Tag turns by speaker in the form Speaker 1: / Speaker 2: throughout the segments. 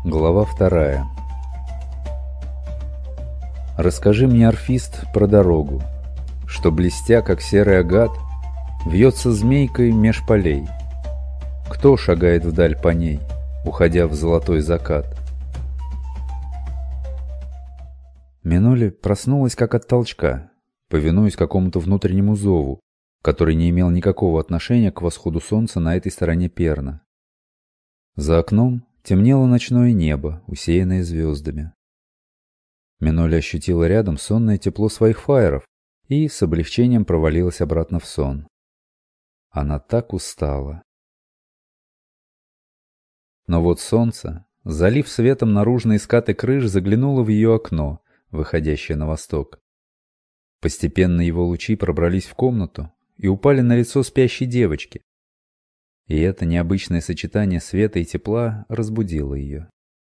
Speaker 1: Глава 2. Расскажи мне, орфист, про дорогу, что, блестя, как серый агат, вьется змейкой меж полей. Кто шагает вдаль по ней, уходя в золотой закат? Миноли проснулась как от толчка, повинуясь какому-то внутреннему зову, который не имел никакого отношения к восходу солнца на этой стороне Перна. За окном темнело ночное небо, усеянное звездами. Миноли ощутила рядом сонное тепло своих фаеров и с облегчением провалилась обратно в сон. Она так устала. Но вот солнце, залив светом наружные скаты крыш, заглянуло в ее окно, выходящее на восток. Постепенно его лучи пробрались в комнату и упали на лицо спящей девочки. И это необычное сочетание света и тепла разбудило ее.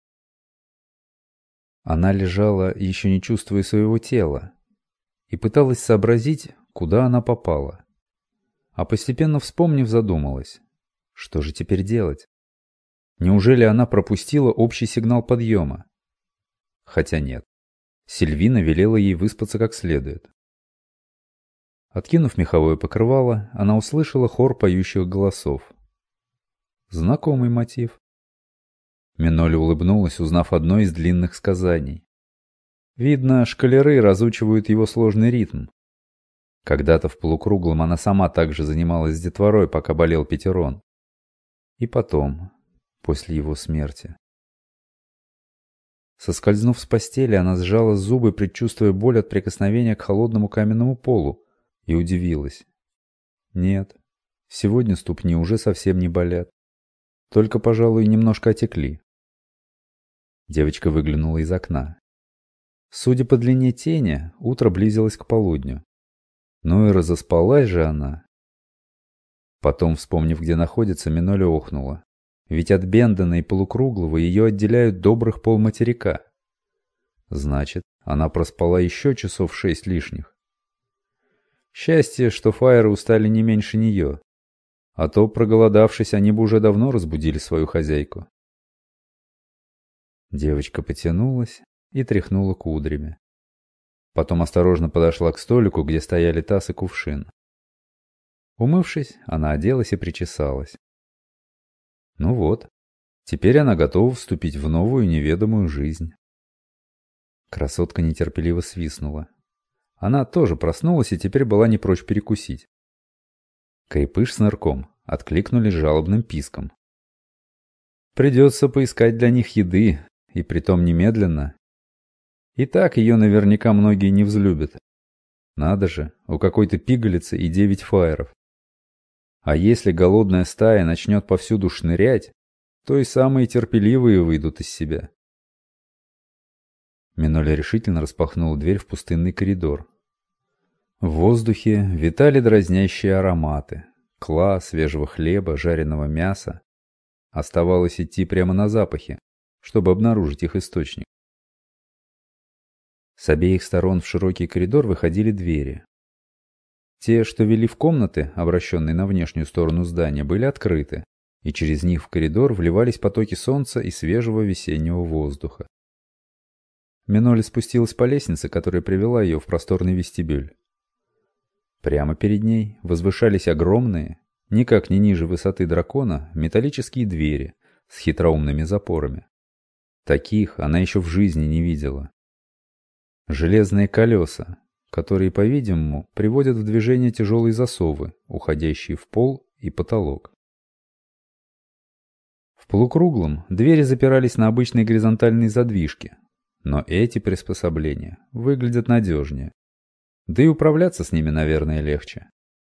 Speaker 1: Она лежала, еще не чувствуя своего тела, и пыталась сообразить, куда она попала. А постепенно вспомнив, задумалась, что же теперь делать? Неужели она пропустила общий сигнал подъема? Хотя нет, Сильвина велела ей выспаться как следует. Откинув меховое покрывало, она услышала хор поющих голосов. Знакомый мотив. Миноли улыбнулась, узнав одно из длинных сказаний. Видно, школяры разучивают его сложный ритм. Когда-то в полукруглом она сама также занималась с детворой, пока болел Петерон. И потом, после его смерти. Соскользнув с постели, она сжала зубы, предчувствуя боль от прикосновения к холодному каменному полу, и удивилась. Нет, сегодня ступни уже совсем не болят. Только, пожалуй, немножко отекли. Девочка выглянула из окна. Судя по длине тени, утро близилось к полудню. Ну и разоспалась же она. Потом, вспомнив, где находится, Миноли охнула. Ведь от Бендена и полукруглого ее отделяют добрых полматерика. Значит, она проспала еще часов 6 лишних. Счастье, что фаеры устали не меньше нее. А то, проголодавшись, они бы уже давно разбудили свою хозяйку. Девочка потянулась и тряхнула кудрями. Потом осторожно подошла к столику, где стояли таз и кувшин. Умывшись, она оделась и причесалась. Ну вот, теперь она готова вступить в новую неведомую жизнь. Красотка нетерпеливо свистнула. Она тоже проснулась и теперь была не прочь перекусить. Крепыш с нырком откликнулись жалобным писком. Придется поискать для них еды, и притом немедленно. И так ее наверняка многие не взлюбят. Надо же, у какой-то пигалицы и 9 фаеров. А если голодная стая начнет повсюду шнырять, то и самые терпеливые выйдут из себя. Миноли решительно распахнула дверь в пустынный коридор. В воздухе витали дразнящие ароматы. Кла, свежего хлеба, жареного мяса. Оставалось идти прямо на запахи, чтобы обнаружить их источник. С обеих сторон в широкий коридор выходили двери. Те, что вели в комнаты, обращенные на внешнюю сторону здания, были открыты, и через них в коридор вливались потоки солнца и свежего весеннего воздуха. Миноли спустилась по лестнице, которая привела ее в просторный вестибюль. Прямо перед ней возвышались огромные, никак не ниже высоты дракона, металлические двери с хитроумными запорами. Таких она еще в жизни не видела. Железные колеса, которые, по-видимому, приводят в движение тяжелые засовы, уходящие в пол и потолок. В полукруглом двери запирались на обычные горизонтальные задвижки, но эти приспособления выглядят надежнее. Да и управляться с ними, наверное, легче.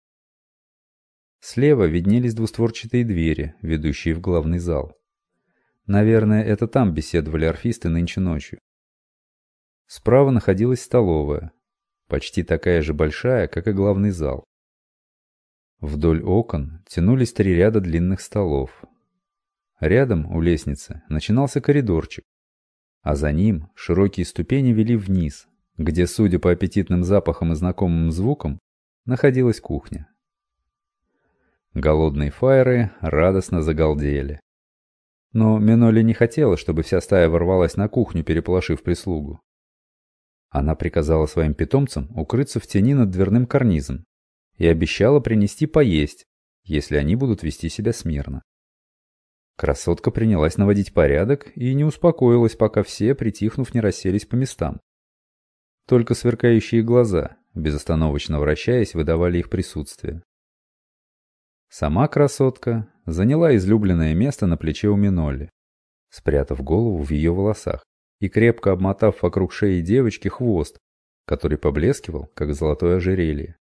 Speaker 1: Слева виднелись двустворчатые двери, ведущие в главный зал. Наверное, это там беседовали орфисты нынче ночью. Справа находилась столовая, почти такая же большая, как и главный зал. Вдоль окон тянулись 3 ряда длинных столов. Рядом, у лестницы, начинался коридорчик, а за ним широкие ступени вели вниз, где, судя по аппетитным запахам и знакомым звукам, находилась кухня. Голодные фаеры радостно загалдели. Но Миноли не хотела, чтобы вся стая ворвалась на кухню, переполошив прислугу. Она приказала своим питомцам укрыться в тени над дверным карнизом и обещала принести поесть, если они будут вести себя смирно. Красотка принялась наводить порядок и не успокоилась, пока все, притихнув, не расселись по местам. Только сверкающие глаза, безостановочно вращаясь, выдавали их присутствие. Сама красотка заняла излюбленное место на плече у Минолли, спрятав голову в ее волосах и крепко обмотав вокруг шеи девочки хвост, который поблескивал, как золотое ожерелье.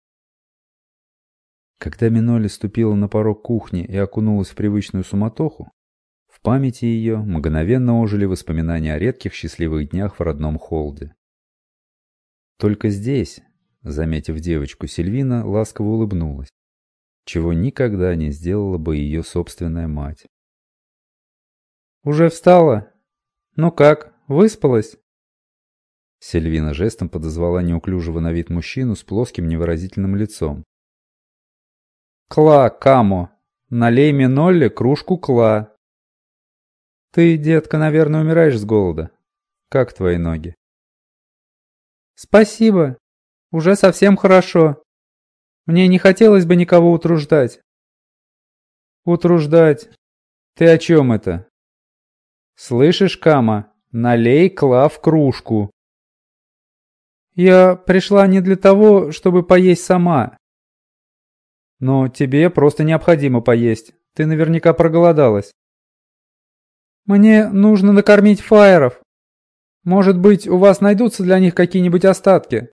Speaker 1: Когда Минолли ступила на порог кухни и окунулась в привычную суматоху, в памяти ее мгновенно ожили воспоминания о редких счастливых днях в родном Холде. Только здесь, заметив девочку, Сильвина ласково улыбнулась, чего никогда не сделала бы ее собственная мать.
Speaker 2: «Уже встала? Ну как, выспалась?»
Speaker 1: Сильвина жестом подозвала неуклюжего на вид мужчину с плоским невыразительным лицом.
Speaker 2: «Кла, Камо, налей Минолли кружку кла. Ты, детка, наверное, умираешь с голода. Как твои ноги?» «Спасибо. Уже совсем хорошо. Мне не хотелось бы никого утруждать». «Утруждать? Ты о чем это?» «Слышишь, Кама, налей кла в кружку». «Я пришла не для того, чтобы поесть сама. Но тебе просто необходимо поесть. Ты наверняка проголодалась». «Мне нужно накормить фаеров. Может быть, у вас найдутся для них какие-нибудь остатки?»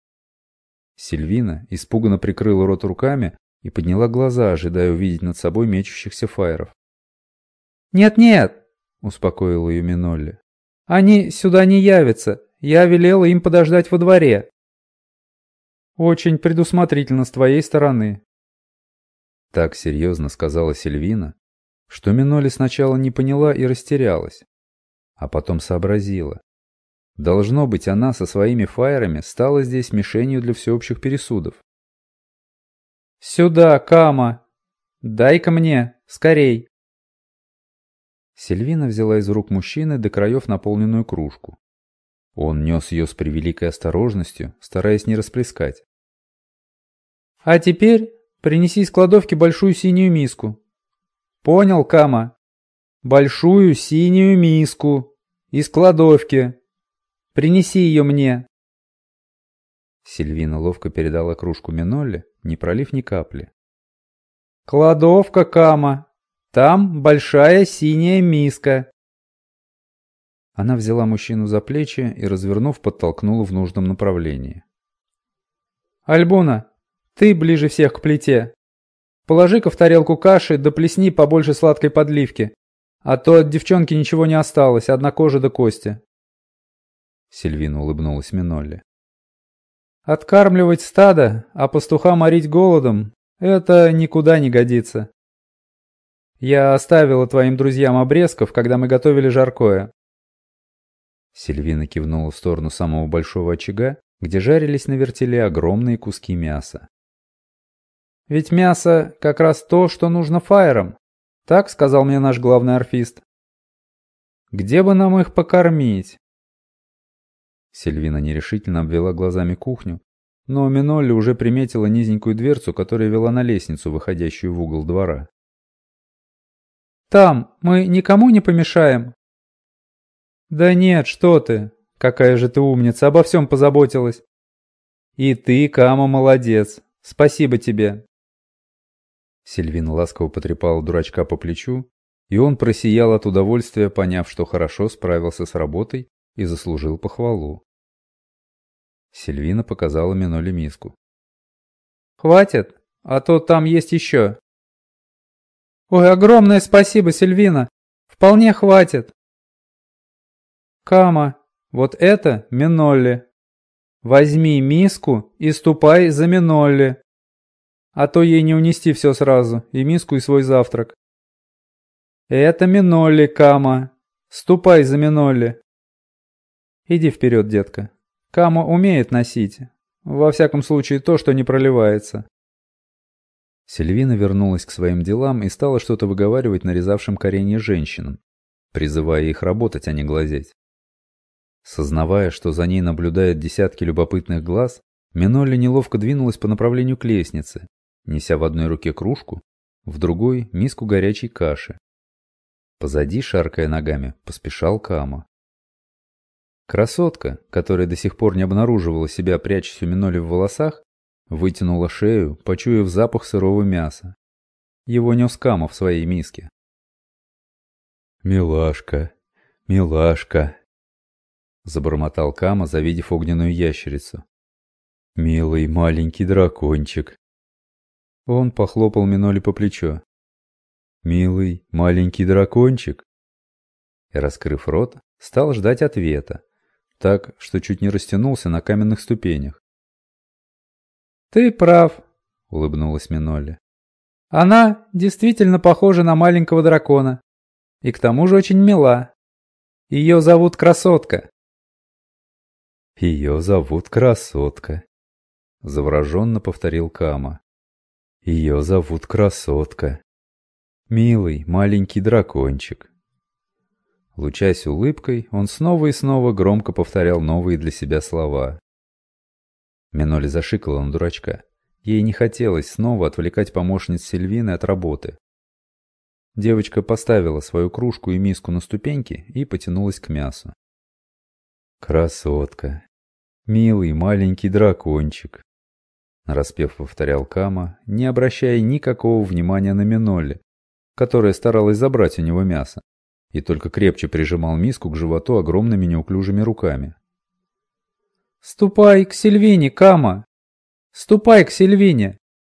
Speaker 1: Сильвина испуганно прикрыла рот руками и подняла глаза, ожидая увидеть над собой мечущихся фаеров.
Speaker 2: «Нет-нет», — успокоила ее Минолли. «Они сюда не явятся. Я велела им подождать во дворе». «Очень предусмотрительно с твоей стороны».
Speaker 1: Так серьезно сказала Сильвина, что Минолли сначала не поняла и растерялась, а потом сообразила. Должно быть, она со своими фаерами стала здесь мишенью для всеобщих пересудов.
Speaker 2: «Сюда, Кама! Дай-ка мне, скорей!»
Speaker 1: Сильвина взяла из рук мужчины до краев наполненную кружку. Он нес ее с превеликой осторожностью, стараясь не расплескать.
Speaker 2: «А теперь принеси из кладовки большую синюю миску». «Понял, Кама? Большую синюю миску из кладовки. Принеси ее мне».
Speaker 1: Сильвина ловко передала кружку Минолли, не пролив ни капли.
Speaker 2: «Кладовка, Кама. Там большая синяя миска».
Speaker 1: Она взяла мужчину за плечи и, развернув, подтолкнула в нужном направлении.
Speaker 2: «Альбуна, ты ближе всех к плите. Положи-ка в тарелку каши, да плесни побольше сладкой подливки, а то от девчонки ничего не осталось, одна кожа да кости».
Speaker 1: Сильвина улыбнулась Минолли.
Speaker 2: «Откармливать стадо, а пастуха морить голодом – это никуда не годится. Я оставила твоим друзьям обрезков, когда мы готовили жаркое».
Speaker 1: Сильвина кивнула в сторону самого большого очага, где жарились на вертеле огромные куски мяса.
Speaker 2: «Ведь мясо как раз то, что нужно фаерам», – так сказал мне наш главный орфист. «Где бы нам их покормить?»
Speaker 1: Сильвина нерешительно обвела глазами кухню, но Минолли уже приметила низенькую дверцу, которая вела на лестницу, выходящую в угол двора.
Speaker 2: «Там мы никому не помешаем?» «Да нет, что ты! Какая же ты умница, обо всем позаботилась!» «И ты, Кама, молодец! Спасибо тебе!»
Speaker 1: Сильвина ласково потрепала дурачка по плечу, и он просиял от удовольствия, поняв, что хорошо справился с работой и заслужил похвалу. Сильвина показала Минолли миску.
Speaker 2: «Хватит, а то там есть еще». «Ой, огромное спасибо, Сильвина! Вполне хватит!» «Кама, вот это Минолли. Возьми миску и ступай за Минолли. А то ей не унести все сразу, и миску, и свой завтрак». «Это Минолли, Кама. Ступай за Минолли». «Иди вперед, детка. Кама умеет носить. Во всяком случае, то, что не проливается».
Speaker 1: Сильвина вернулась к своим делам и стала что-то выговаривать нарезавшим коренья женщинам, призывая их работать, а не глазеть. Сознавая, что за ней наблюдают десятки любопытных глаз, Минолли неловко двинулась по направлению к лестнице, неся в одной руке кружку, в другой — миску горячей каши. Позади, шаркая ногами, поспешал Кама. Красотка, которая до сих пор не обнаруживала себя, прячась у Минолли в волосах, вытянула шею, почуяв запах сырого мяса. Его нес Кама в своей миске. «Милашка, милашка», — забормотал Кама, завидев огненную ящерицу. «Милый маленький дракончик». Он похлопал Минолли по плечу. «Милый маленький дракончик». И, раскрыв рот, стал ждать ответа, так, что чуть не растянулся на каменных ступенях.
Speaker 2: «Ты прав», — улыбнулась Минолли. «Она действительно похожа на маленького дракона. И к тому же очень мила. Ее зовут Красотка».
Speaker 1: «Ее зовут Красотка», — завороженно повторил Кама. «Ее зовут Красотка. Милый маленький дракончик». Лучась улыбкой, он снова и снова громко повторял новые для себя слова. Минолли зашикала на дурачка. Ей не хотелось снова отвлекать помощниц Сильвины от работы. Девочка поставила свою кружку и миску на ступеньки и потянулась к мясу. «Красотка! Милый маленький дракончик!» нараспев повторял Кама, не обращая никакого внимания на Минолли, которая старалась забрать у него мясо, и только крепче прижимал миску к животу огромными неуклюжими руками.
Speaker 2: «Ступай к Сильвине, Кама! Ступай к Сильвине!»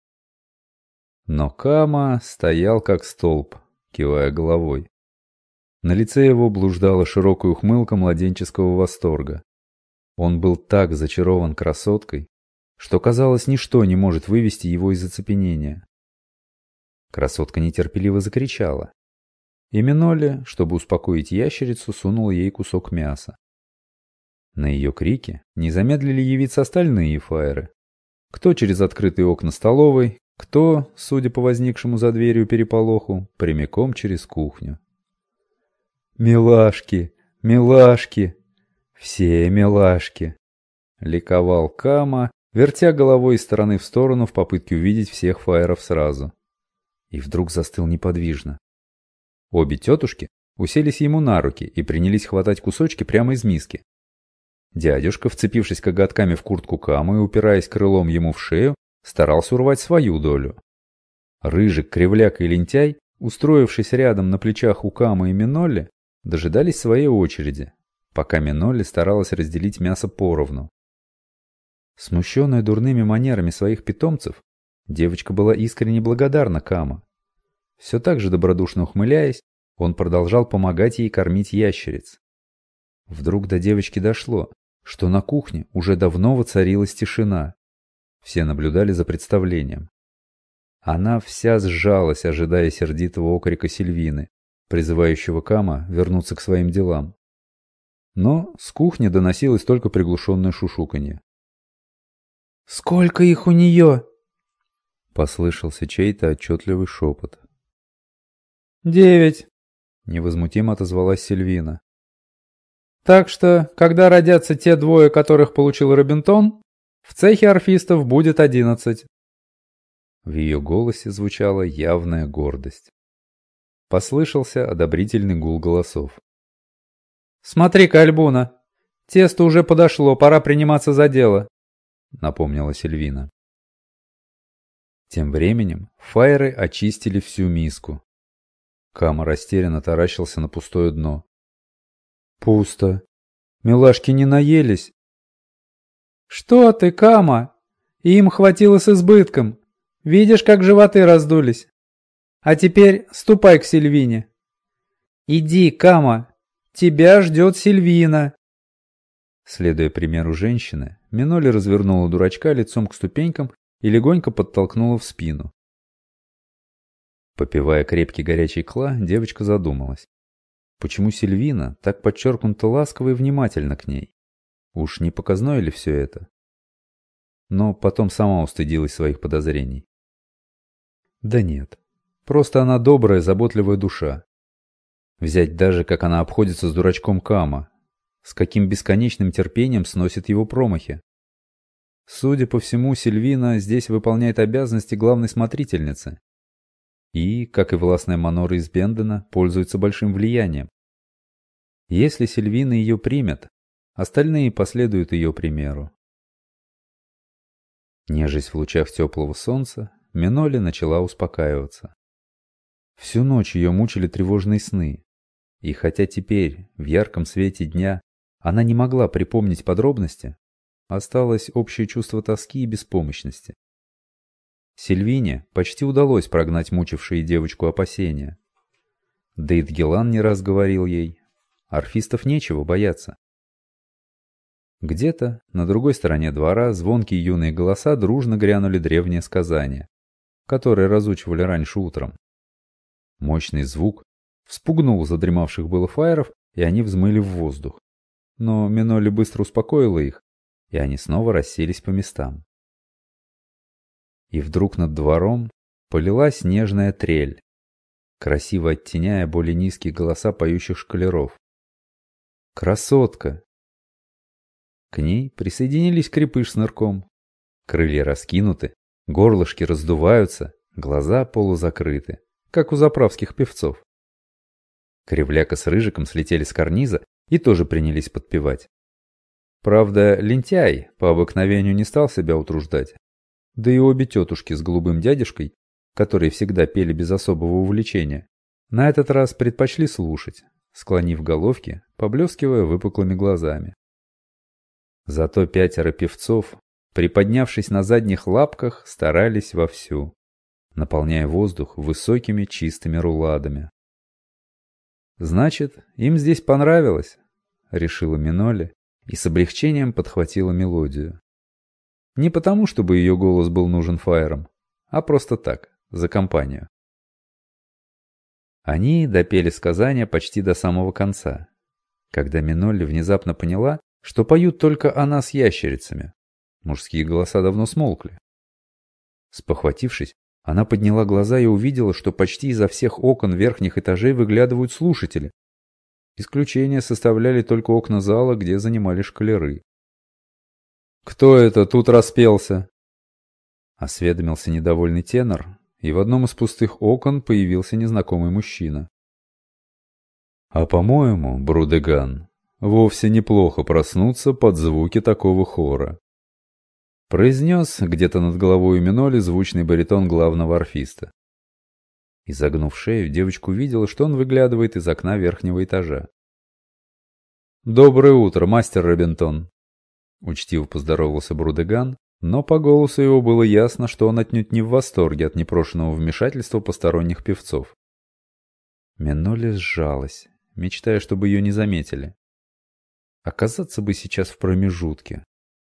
Speaker 1: Но Кама стоял как столб, кивая головой. На лице его блуждала широкая ухмылка младенческого восторга. Он был так зачарован красоткой, что, казалось, ничто не может вывести его из оцепенения. Красотка нетерпеливо закричала. И Минолли, чтобы успокоить ящерицу, сунула ей кусок мяса. На ее крики не замедлили явиться остальные фаеры. Кто через открытые окна столовой, кто, судя по возникшему за дверью переполоху, прямиком через кухню. «Милашки, милашки, все милашки!» — ликовал Кама, вертя головой из стороны в сторону в попытке увидеть всех фаеров сразу. И вдруг застыл неподвижно. Обе тетушки уселись ему на руки и принялись хватать кусочки прямо из миски. Дядюшка, вцепившись коготками в куртку Камы и упираясь крылом ему в шею, старался урвать свою долю. Рыжик, Кривляк и Лентяй, устроившись рядом на плечах у Камы и Минолли, дожидались своей очереди, пока Минолли старалась разделить мясо поровну. Смущенная дурными манерами своих питомцев, девочка была искренне благодарна Кама. Все так же добродушно ухмыляясь, он продолжал помогать ей кормить ящериц. Вдруг до девочки дошло, что на кухне уже давно воцарилась тишина. Все наблюдали за представлением. Она вся сжалась, ожидая сердитого окрика Сильвины, призывающего Кама вернуться к своим делам. Но с кухни доносилось только приглушенное шушуканье.
Speaker 2: «Сколько их у нее?»
Speaker 1: — послышался чей-то отчетливый шепот.
Speaker 2: 9,
Speaker 1: — невозмутимо отозвалась Сильвина.
Speaker 2: «Так что, когда родятся те двое, которых получил Робинтон, в цехе орфистов будет 11.
Speaker 1: В ее голосе звучала явная гордость. Послышался одобрительный гул голосов.
Speaker 2: «Смотри-ка, Альбуна, тесто уже подошло, пора приниматься за дело», — напомнила Сильвина.
Speaker 1: Тем временем фаеры очистили всю миску. Кама растерянно таращился на пустое дно.
Speaker 2: «Пусто. Милашки не наелись». «Что ты, Кама? Им хватило с избытком. Видишь, как животы раздулись. А теперь ступай к Сильвине». «Иди, Кама, тебя ждет Сильвина».
Speaker 1: Следуя примеру женщины, Минолли развернула дурачка лицом к ступенькам и легонько подтолкнула в спину. Попивая крепкий горячий кла, девочка задумалась. Почему Сильвина так подчеркнуто ласково и внимательно к ней? Уж не показное ли все это? Но потом сама устыдилась своих подозрений. Да нет, просто она добрая, заботливая душа. Взять даже, как она обходится с дурачком Кама, с каким бесконечным терпением сносит его промахи. Судя по всему, Сильвина здесь выполняет обязанности главной смотрительницы. И, как и властная Манора из Бендена, пользуется большим влиянием. Если Сильвина ее примет, остальные последуют ее примеру. Нежесть в лучах теплого солнца, Минолли начала успокаиваться. Всю ночь ее мучили тревожные сны, и хотя теперь, в ярком свете дня, она не могла припомнить подробности, осталось общее чувство тоски и беспомощности. Сильвине почти удалось прогнать мучившие девочку опасения. Дейдгелан не раз говорил ей, орфистов нечего бояться. Где-то на другой стороне двора звонкие юные голоса дружно грянули древнее сказание, которое разучивали раньше утром. Мощный звук вспугнул задремавших было фаеров, и они взмыли в воздух. Но Минолли быстро успокоила их, и они снова расселись по местам. И вдруг над двором полилась нежная трель, красиво оттеняя более низкие голоса поющих школяров. «Красотка!» К ней присоединились крепыш с нырком. Крылья раскинуты, горлышки раздуваются, глаза полузакрыты, как у заправских певцов. Кривляка с Рыжиком слетели с карниза и тоже принялись подпевать. Правда, лентяй по обыкновению не стал себя утруждать. Да и обе тетушки с голубым дядюшкой, которые всегда пели без особого увлечения, на этот раз предпочли слушать, склонив головки, поблескивая выпуклыми глазами. Зато 5 певцов, приподнявшись на задних лапках, старались вовсю, наполняя воздух высокими чистыми руладами. «Значит, им здесь понравилось», — решила Минолли и с облегчением подхватила мелодию. Не потому, чтобы ее голос был нужен фаерам, а просто так, за компанию. Они допели сказание почти до самого конца, когда Минолли внезапно поняла, что поют только она с ящерицами. Мужские голоса давно смолкли. Спохватившись, она подняла глаза и увидела, что почти изо всех окон верхних этажей выглядывают слушатели. Исключение составляли только окна зала, где занимали школяры. «Кто это тут распелся?» — осведомился недовольный тенор, и в одном из пустых окон появился незнакомый мужчина. «А по-моему, Брудеган, вовсе неплохо проснуться под звуки такого хора», — произнес где-то над головой у Минолли звучный баритон главного орфиста. Изогнув шею, девочка увидела, что он выглядывает из окна верхнего этажа. «Доброе утро, мастер Робинтон», — учтиво поздоровался Брудеган, но по голосу его было ясно, что он отнюдь не в восторге от непрошенного вмешательства посторонних певцов. Минолли сжалась, мечтая, чтобы ее не заметили. Оказаться бы сейчас в промежутке.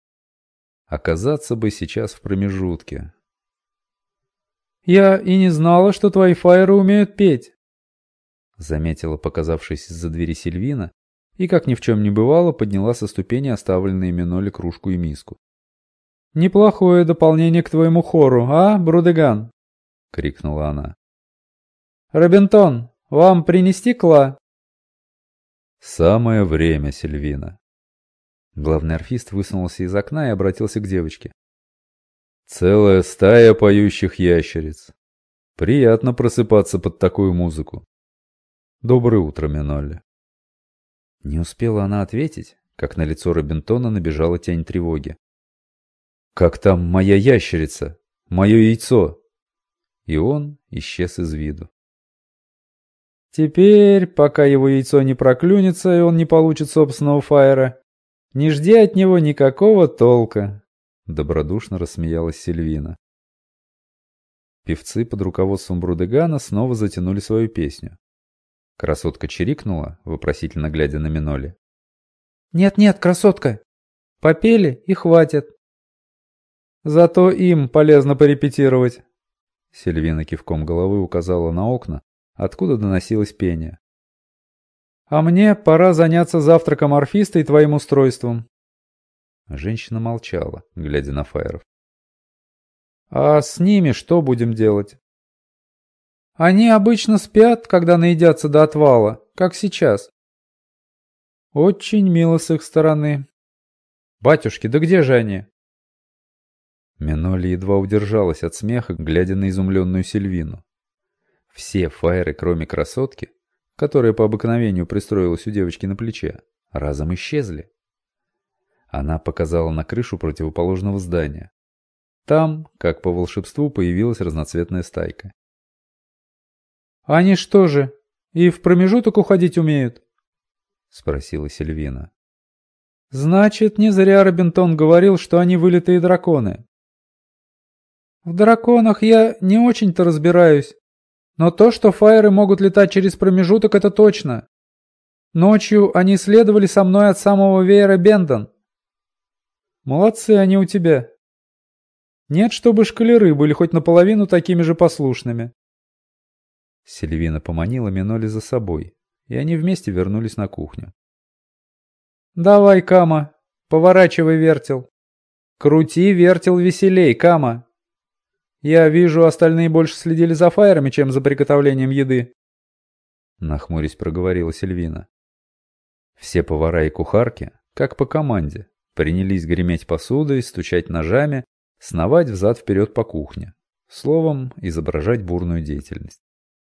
Speaker 2: «Я и не знала, что твои фаеры умеют петь», — заметила показавшись из-за двери Сильвина, и, как ни в чем не бывало, подняла со ступени оставленные Минолли кружку и миску. «Неплохое дополнение к твоему хору, а, Брудеган?» — крикнула она. «Робинтон, вам принести кла?»
Speaker 1: «Самое время, Сильвина». Главный орфист высунулся из окна и обратился к девочке. «Целая стая поющих ящериц. Приятно просыпаться под такую музыку. Доброе утро, Минолли».
Speaker 2: Не успела она ответить, как на лицо Робинтона набежала тень тревоги.
Speaker 1: «Как там моя ящерица? Мое яйцо?» И он исчез из виду.
Speaker 2: «Теперь, пока его яйцо не проклюнется и он не получит собственного фаера, не жди от него никакого толка», — добродушно рассмеялась Сильвина.
Speaker 1: Певцы под руководством Брудегана снова затянули свою песню. Красотка чирикнула, вопросительно глядя на Минолли.
Speaker 2: «Нет-нет, красотка, попели и хватит. Зато им полезно порепетировать».
Speaker 1: Сильвина кивком головы указала на окна, откуда доносилось пение.
Speaker 2: «А мне пора заняться завтраком орфиста и твоим устройством».
Speaker 1: Женщина молчала, глядя на фаеров.
Speaker 2: «А с ними что будем делать?» Они обычно спят, когда наедятся до отвала, как сейчас. Очень мило с их стороны. Батюшки, да где же они?
Speaker 1: Минолли едва удержалась от смеха, глядя на изумленную Сильвину. Все фаеры, кроме красотки, которая по обыкновению пристроилась у девочки на плече, разом исчезли. Она показала на крышу противоположного здания. Там, как по волшебству, появилась разноцветная стайка.
Speaker 2: «Они что же, и в промежуток уходить умеют?» — спросила Сильвина. «Значит, не зря Робинтон говорил, что они вылитые драконы». «В драконах я не очень-то разбираюсь, но то, что фаеры могут летать через промежуток, это точно. Ночью они следовали со мной от самого веера Бендон. Молодцы они у тебя. Нет, чтобы шкалеры были хоть наполовину такими же послушными».
Speaker 1: Сильвина поманила Минолли за собой, и они вместе вернулись на кухню.
Speaker 2: «Давай, Кама, поворачивай вертел. Крути вертел веселей, Кама. Я вижу, остальные больше следили за фаерами, чем за приготовлением еды», — нахмурясь проговорила Сильвина.
Speaker 1: Все повара и кухарки, как по команде, принялись греметь посудой, стучать ножами, сновать взад-вперед по кухне, словом, изображать бурную деятельность.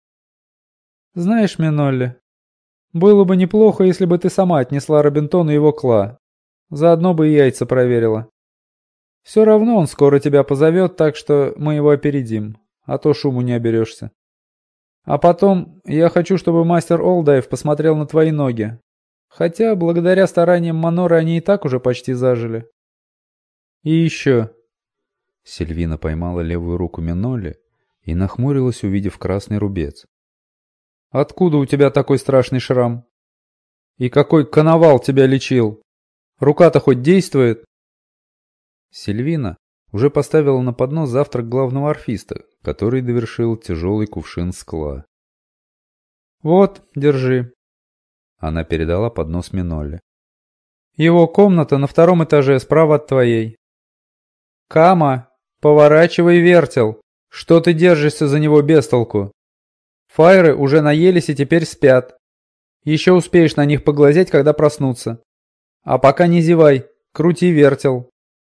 Speaker 2: «Знаешь, Минолли, было бы неплохо, если бы ты сама отнесла Робинтону его кла. Заодно бы и яйца проверила. Все равно он скоро тебя позовет, так что мы его опередим, а то шуму не оберешься. А потом я хочу, чтобы мастер Олдаев посмотрел на твои ноги. Хотя, благодаря стараниям Маноры, они и так уже почти зажили. И еще...»
Speaker 1: Сильвина поймала левую руку Минолли и нахмурилась, увидев красный рубец.
Speaker 2: «Откуда у тебя такой страшный шрам? И какой коновал тебя лечил? Рука-то хоть действует?»
Speaker 1: Сильвина уже поставила на поднос завтрак главного орфиста, который довершил тяжелый кувшин скла.
Speaker 2: «Вот, держи».
Speaker 1: Она передала поднос Минолли.
Speaker 2: «Его комната на 2-м этаже, справа от твоей. Кама, поворачивай вертел. Что ты держишься за него без толку? Фаеры уже наелись и теперь спят. Еще успеешь на них поглазеть, когда проснутся. А пока не зевай, крути вертел».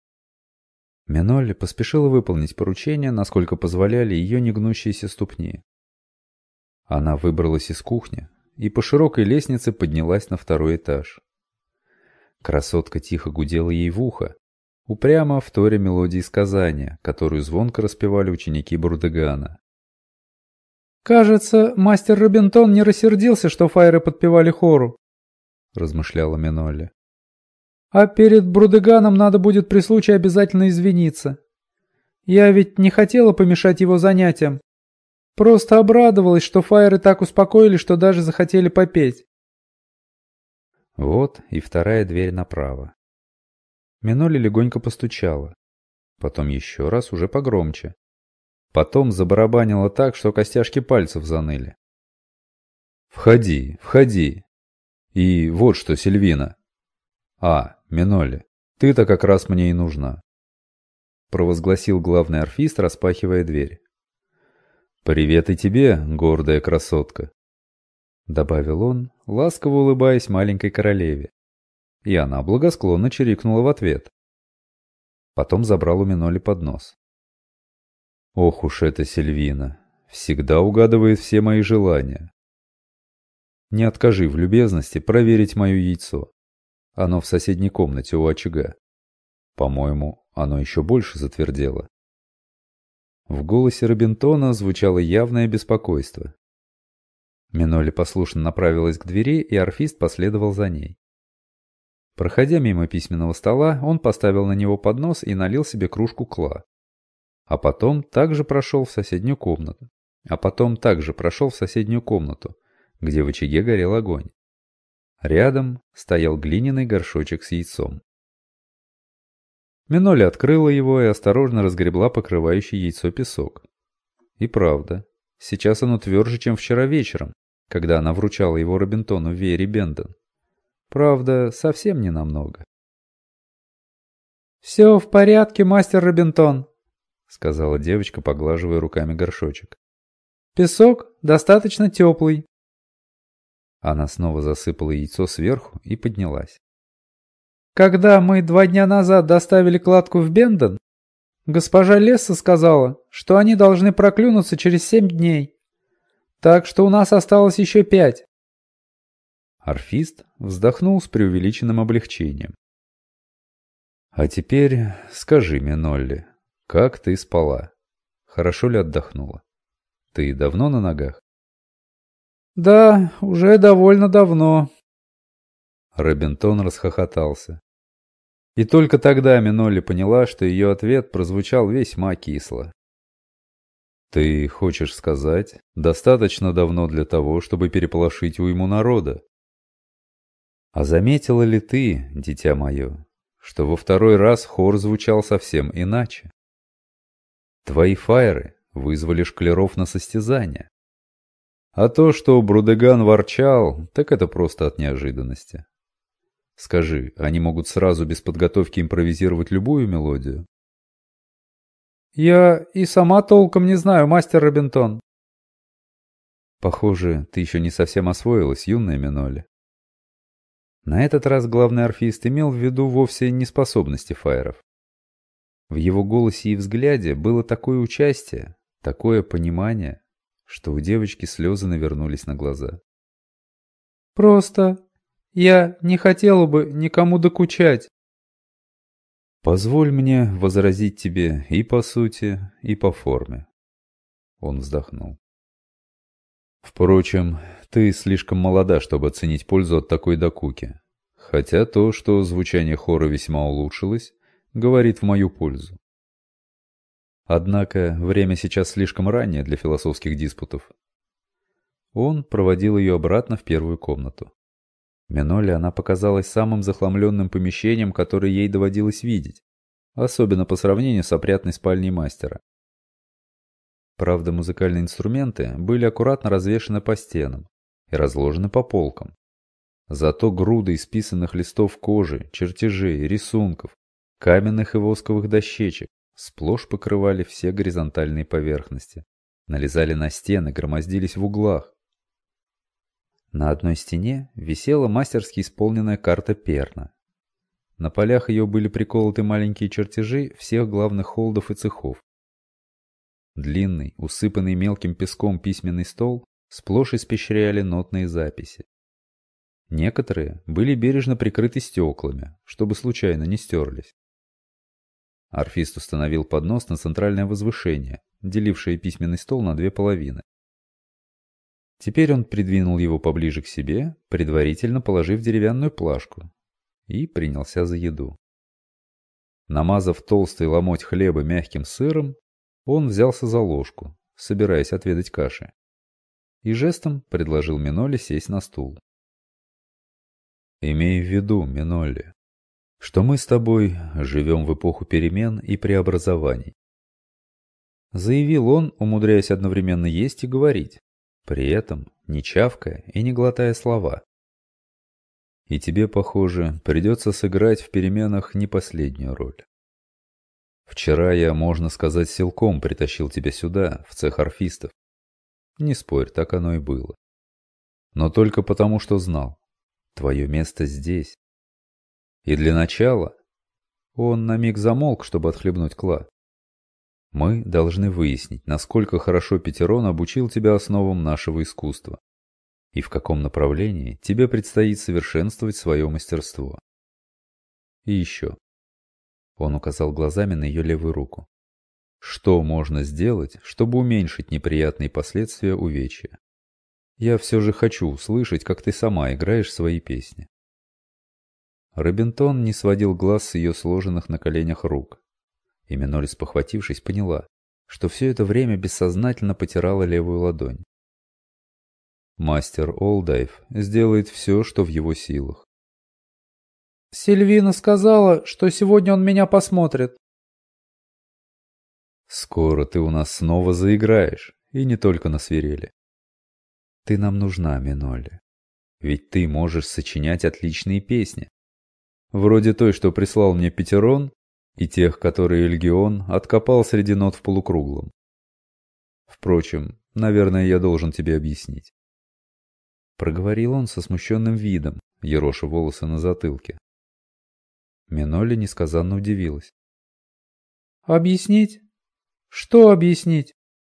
Speaker 1: Минолли поспешила выполнить поручение, насколько позволяли ее негнущиеся ступни. Она выбралась из кухни и по широкой лестнице поднялась на 2-й этаж. Красотка тихо гудела ей в ухо, упрямо вторя мелодии сказания, которую звонко распевали ученики Бурдегана.
Speaker 2: «Кажется, мастер Робинтон не рассердился, что фаеры подпевали хору», — размышляла Минолли. «А перед Брудеганом надо будет при случае обязательно извиниться. Я ведь не хотела помешать его занятиям. Просто обрадовалась, что фаеры так успокоили, что даже захотели попеть».
Speaker 1: Вот и 2-я дверь направо. Минолли легонько постучала. Потом еще раз, уже погромче. Потом забарабанила так, что костяшки пальцев заныли. «Входи, входи. И вот что, Сильвина. Минолли, ты-то как раз мне и нужна», — провозгласил главный орфист, распахивая дверь. «Привет и тебе, гордая красотка», — добавил он, ласково улыбаясь маленькой королеве. И она благосклонно чирикнула в ответ. Потом забрал у Минолли поднос. «Ох уж эта Сильвина, всегда угадывает все мои желания. Не откажи в любезности проверить мое яйцо. Оно в соседней комнате у очага. По-моему, оно еще больше затвердело». В голосе Робинтона звучало явное беспокойство. Минолли послушно направилась к двери, и орфист последовал за ней. Проходя мимо письменного стола, он поставил на него поднос и налил себе кружку кла. А потом также прошел в соседнюю комнату. Где в очаге горел огонь. Рядом стоял глиняный горшочек с яйцом. Минолли открыла его и осторожно разгребла покрывающий яйцо песок. И правда, сейчас оно тверже, чем вчера вечером, когда она вручала его Робинтону в веере Бендон. Правда, совсем не намного.
Speaker 2: «Все в порядке, мастер Робинтон», — сказала девочка, поглаживая руками горшочек. Песок достаточно теплый.
Speaker 1: Она снова засыпала яйцо сверху и поднялась.
Speaker 2: Когда мы 2 дня назад доставили кладку в Бендон, госпожа Лесса сказала, что они должны проклюнуться через 7 дней. Так что у нас осталось еще 5.
Speaker 1: Орфист вздохнул с преувеличенным облегчением. А теперь скажи мне, Нолли, как ты спала? Хорошо ли отдохнула? Ты давно на ногах?
Speaker 2: Да, уже довольно давно.
Speaker 1: Робинтон расхохотался. И только тогда Минолли поняла, что ее ответ прозвучал весьма кисло. Ты хочешь сказать, достаточно давно для того, чтобы переполошить уйму народа? А заметила ли ты, дитя мое, что во второй раз хор звучал совсем иначе? Твои фаеры вызвали школяров на состязание. А то, что Брудеган ворчал, так это просто от неожиданности. Скажи, они могут сразу без подготовки импровизировать любую мелодию?
Speaker 2: Я и сама толком не знаю, мастер Робинтон.
Speaker 1: Похоже, ты еще не совсем освоилась, юная Минолли. На этот раз главный орфист имел в виду вовсе не способности фаеров. В его голосе и взгляде было такое участие, такое понимание, что у девочки слезы навернулись на глаза.
Speaker 2: Просто я не хотела бы никому докучать.
Speaker 1: Позволь мне возразить тебе и по сути, и по форме. Он вздохнул. Впрочем, ты слишком молода, чтобы оценить пользу от такой докуки. Хотя то, что звучание хора весьма улучшилось, говорит в мою пользу. Однако время сейчас слишком раннее для философских диспутов. Он проводил ее обратно в первую комнату. Минолли она показалась самым захламленным помещением, которое ей доводилось видеть, особенно по сравнению с опрятной спальней мастера. Правда, музыкальные инструменты были аккуратно развешаны по стенам и разложены по полкам. Зато груды исписанных листов кожи, чертежей, рисунков, каменных и восковых дощечек сплошь покрывали все горизонтальные поверхности, налезали на стены, громоздились в углах. На одной стене висела мастерски исполненная карта Перна. На полях ее были приколоты маленькие чертежи всех главных холдов и цехов. Длинный, усыпанный мелким песком письменный стол сплошь испещряли нотные записи. Некоторые были бережно прикрыты стеклами, чтобы случайно не стерлись. Орфист установил поднос на центральное возвышение, делившее письменный стол на 2 половины. Теперь он придвинул его поближе к себе, предварительно положив деревянную плашку, и принялся за еду. Намазав толстый ломоть хлеба мягким сыром, он взялся за ложку, собираясь отведать каши, и жестом предложил Минолли сесть на стул. «Имей в виду, Минолли, что мы с тобой живем в эпоху перемен и преобразований», заявил он, умудряясь одновременно есть и говорить, при этом не чавкая и не глотая слова. И тебе, похоже, придется сыграть в переменах не последнюю роль. Вчера я, можно сказать, силком притащил тебя сюда, в цех орфистов. Не спорь, так оно и было. Но только потому, что знал. Твое место здесь. И для начала... Он на миг замолк, чтобы отхлебнуть клад. Мы должны выяснить, насколько хорошо Петерон обучил тебя основам нашего искусства. И в каком направлении тебе предстоит совершенствовать свое мастерство. И еще. Он указал глазами на ее левую руку. Что можно сделать, чтобы уменьшить неприятные последствия увечья? Я все же хочу услышать, как ты сама играешь свои песни. Робинтон не сводил глаз с ее сложенных на коленях рук. И Минолли, спохватившись, поняла, что все это время бессознательно потирала левую ладонь. Мастер Олдайв сделает все, что в его силах.
Speaker 2: Сильвина сказала, что сегодня он меня посмотрит.
Speaker 1: Скоро ты у нас снова заиграешь, и не только на свирели. Ты нам нужна, Минолли. Ведь ты можешь сочинять отличные песни. Вроде той, что прислал мне Петерон, и тех, которые Эльгион откопал среди нот в полукруглом. Впрочем, Наверное, я должен тебе объяснить. Проговорил он со смущенным видом, ероша волосы на затылке. Минолли несказанно удивилась.
Speaker 2: Объяснить? Что объяснить?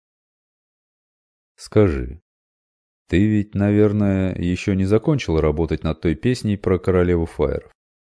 Speaker 1: Скажи, ты ведь, наверное, еще не закончил работать над той песней про королеву фаеров?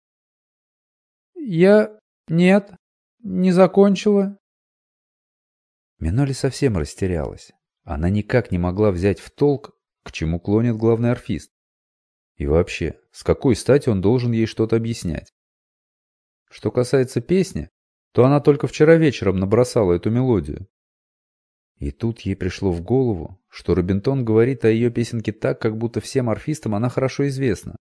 Speaker 2: Нет, не закончила.
Speaker 1: Минолли совсем растерялась. Она никак не могла взять в толк, к чему клонит главный орфист. И вообще, с какой стати он должен ей что-то объяснять? Что касается песни, то она только вчера вечером набросала эту мелодию. И тут ей пришло в голову, что Робинтон говорит о ее песенке так, как будто всем орфистам она хорошо известна.